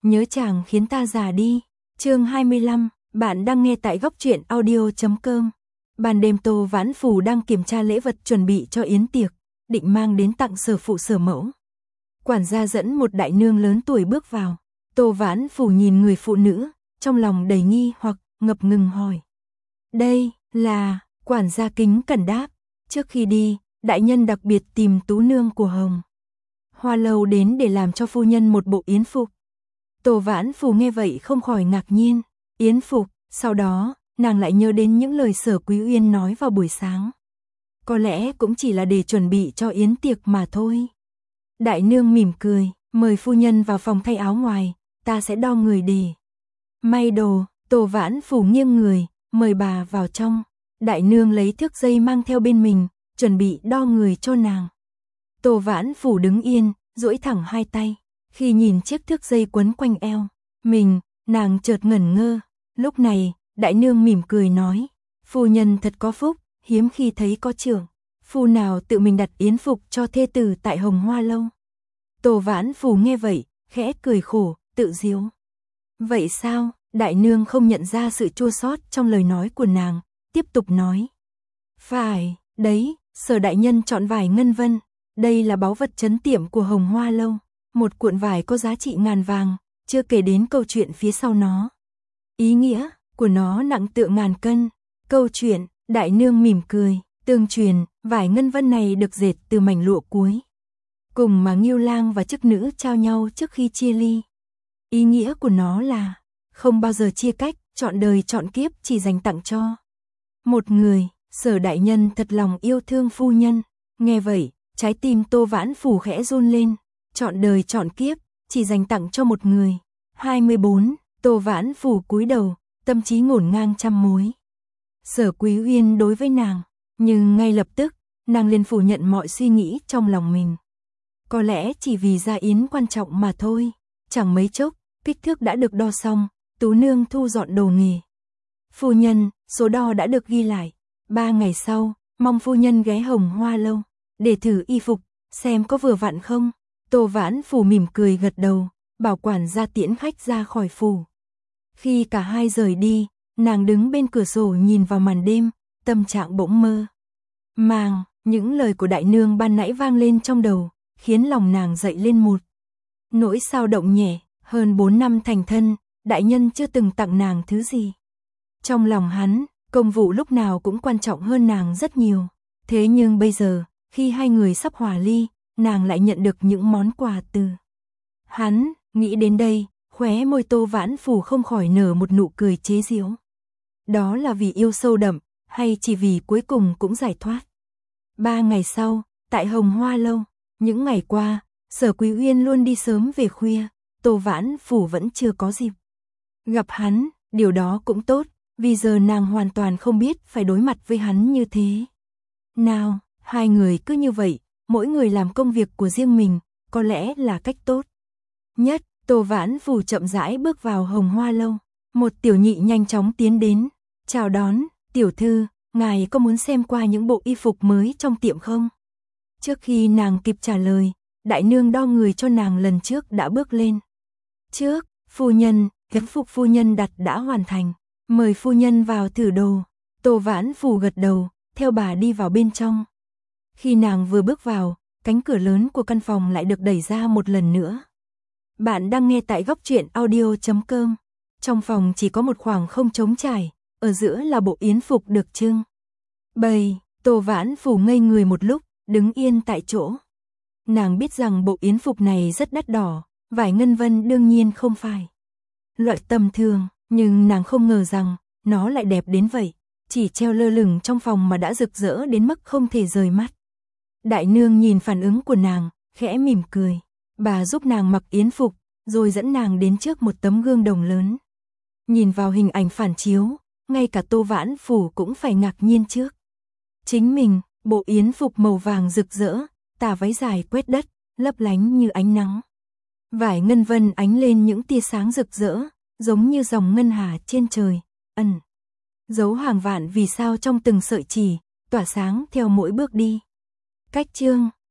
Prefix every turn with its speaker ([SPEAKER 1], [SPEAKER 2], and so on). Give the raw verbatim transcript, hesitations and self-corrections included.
[SPEAKER 1] nhớ chàng khiến ta già đi. Chương hai mươi lăm, bạn đang nghe tại góc truyện audio chấm com. Ban đêm Tô Vãn Phù đang kiểm tra lễ vật chuẩn bị cho yến tiệc, định mang đến tặng sở phụ sở mẫu. Quản gia dẫn một đại nương lớn tuổi bước vào. Tô Vãn Phù nhìn người phụ nữ, trong lòng đầy nghi hoặc, ngập ngừng hỏi. Đây là... Quản gia kính cẩn đáp. Trước khi đi, đại nhân đặc biệt tìm tú nương của Hồng Hoa Lâu đến để làm cho phu nhân một bộ yến phục. Tô Vãn Phù nghe vậy không khỏi ngạc nhiên. Yến phục, sau đó, nàng lại nhớ đến những lời Sở Quý Uyên nói vào buổi sáng. Có lẽ cũng chỉ là để chuẩn bị cho yến tiệc mà thôi. Đại nương mỉm cười, mời phu nhân vào phòng thay áo ngoài, ta sẽ đo người để may đồ. Tô Vãn Phù nghiêng người, mời bà vào trong. Đại nương lấy thước dây mang theo bên mình, chuẩn bị đo người cho nàng. Tô Vãn Phù đứng yên, duỗi thẳng hai tay. Khi nhìn chiếc thước dây quấn quanh eo mình, nàng chợt ngẩn ngơ. Lúc này, đại nương mỉm cười nói, phu nhân thật có phúc, hiếm khi thấy có trưởng phu nào tự mình đặt yến phục cho thê tử tại Hồng Hoa Lâu. Tô Vãn Phù nghe vậy, khẽ cười khổ, tự giễu. Vậy sao? Đại nương không nhận ra sự chua xót trong lời nói của nàng, tiếp tục nói. Phải, đấy, Sở đại nhân chọn vải ngân vân, đây là báu vật trấn tiệm của Hồng Hoa Lâu, một cuộn vải có giá trị ngàn vàng, chưa kể đến câu chuyện phía sau nó. Ý nghĩa của nó nặng tựa ngàn cân. Câu chuyện, đại nương mỉm cười, tương truyền, vải ngân vân này được dệt từ mảnh lụa cuối cùng mà Ngưu Lang và chức nữ trao nhau trước khi chia ly. Ý nghĩa của nó là không bao giờ chia cách, trọn đời trọn kiếp chỉ dành tặng cho một người. Sở đại nhân thật lòng yêu thương phu nhân. Nghe vậy, trái tim Tô Vãn Phù khẽ run lên. Trọn đời trọn kiếp, chỉ dành tặng cho một người. hai mươi bốn, Tô Vãn Phù cúi đầu, tâm trí ngổn ngang trăm mối. Sở Quý Uyên đối với nàng, nhưng ngay lập tức, nàng liền phủ nhận mọi suy nghĩ trong lòng mình. Có lẽ chỉ vì gia yến quan trọng mà thôi. Chẳng mấy chốc, kích thước đã được đo xong, tú nương thu dọn đồ nghề. Phu nhân, số đo đã được ghi lại. Ba ngày sau, mong phu nhân ghé Hồng Hoa Lâu để thử y phục, xem có vừa vặn không. Tô Vãn Phù mỉm cười gật đầu, bảo quản gia tiễn khách ra khỏi phủ. Khi cả hai rời đi, nàng đứng bên cửa sổ nhìn vào màn đêm, tâm trạng bỗng mơ màng. Những lời của đại nương ban nãy vang lên trong đầu, khiến lòng nàng dậy lên một nỗi sao động nhẹ. Hơn bốn năm thành thân, đại nhân chưa từng tặng nàng thứ gì. Trong lòng hắn, công vụ lúc nào cũng quan trọng hơn nàng rất nhiều. Thế nhưng bây giờ, khi hai người sắp hòa ly, nàng lại nhận được những món quà từ hắn. Nghĩ đến đây, khóe môi Tô Vãn Phù không khỏi nở một nụ cười chế giễu. Đó là vì yêu sâu đậm, hay chỉ vì cuối cùng cũng giải thoát? Ba ngày sau, tại Hồng Hoa Lâu, những ngày qua, Sở Quý Uyên luôn đi sớm về khuya, Tô Vãn Phù vẫn chưa có dịp gặp hắn. Điều đó cũng tốt, vì giờ nàng hoàn toàn không biết phải đối mặt với hắn như thế nào. Hai người cứ như vậy, mỗi người làm công việc của riêng mình, có lẽ là cách tốt nhất. Tô Vãn Phù chậm rãi bước vào Hồng Hoa Lâu. Một tiểu nhị nhanh chóng tiến đến, chào đón. Tiểu thư, ngài có muốn xem qua những bộ y phục mới trong tiệm không? Trước khi nàng kịp trả lời, đại nương đo người cho nàng lần trước đã bước lên trước. Phu nhân, gấm phục phu nhân đặt đã hoàn thành, mời phu nhân vào thử đồ. Tô Vãn Phù gật đầu, theo bà đi vào bên trong. Khi nàng vừa bước vào, cánh cửa lớn của căn phòng lại được đẩy ra một lần nữa. Bạn đang nghe tại góc truyện audio chấm com. Trong phòng chỉ có một khoảng không trống trải, ở giữa là bộ yến phục được trưng bày. Tô Vãn Phù ngây người một lúc, đứng yên tại chỗ. Nàng biết rằng bộ yến phục này rất đắt đỏ, vải ngân vân đương nhiên không phải loại tầm thường, nhưng nàng không ngờ rằng nó lại đẹp đến vậy. Chỉ treo lơ lửng trong phòng mà đã rực rỡ đến mức không thể rời mắt. Đại nương nhìn phản ứng của nàng, khẽ mỉm cười. Bà giúp nàng mặc yến phục, rồi dẫn nàng đến trước một tấm gương đồng lớn. Nhìn vào hình ảnh phản chiếu, ngay cả Tô Vãn Phù cũng phải ngạc nhiên trước chính mình. Bộ yến phục màu vàng rực rỡ, tà váy dài quét đất, lấp lánh như ánh nắng. Vải ngân vân ánh lên những tia sáng rực rỡ, giống như dòng ngân hà trên trời, ẩn dấu hàng vạn vì sao trong từng sợi chỉ, tỏa sáng theo mỗi bước đi. Cách chương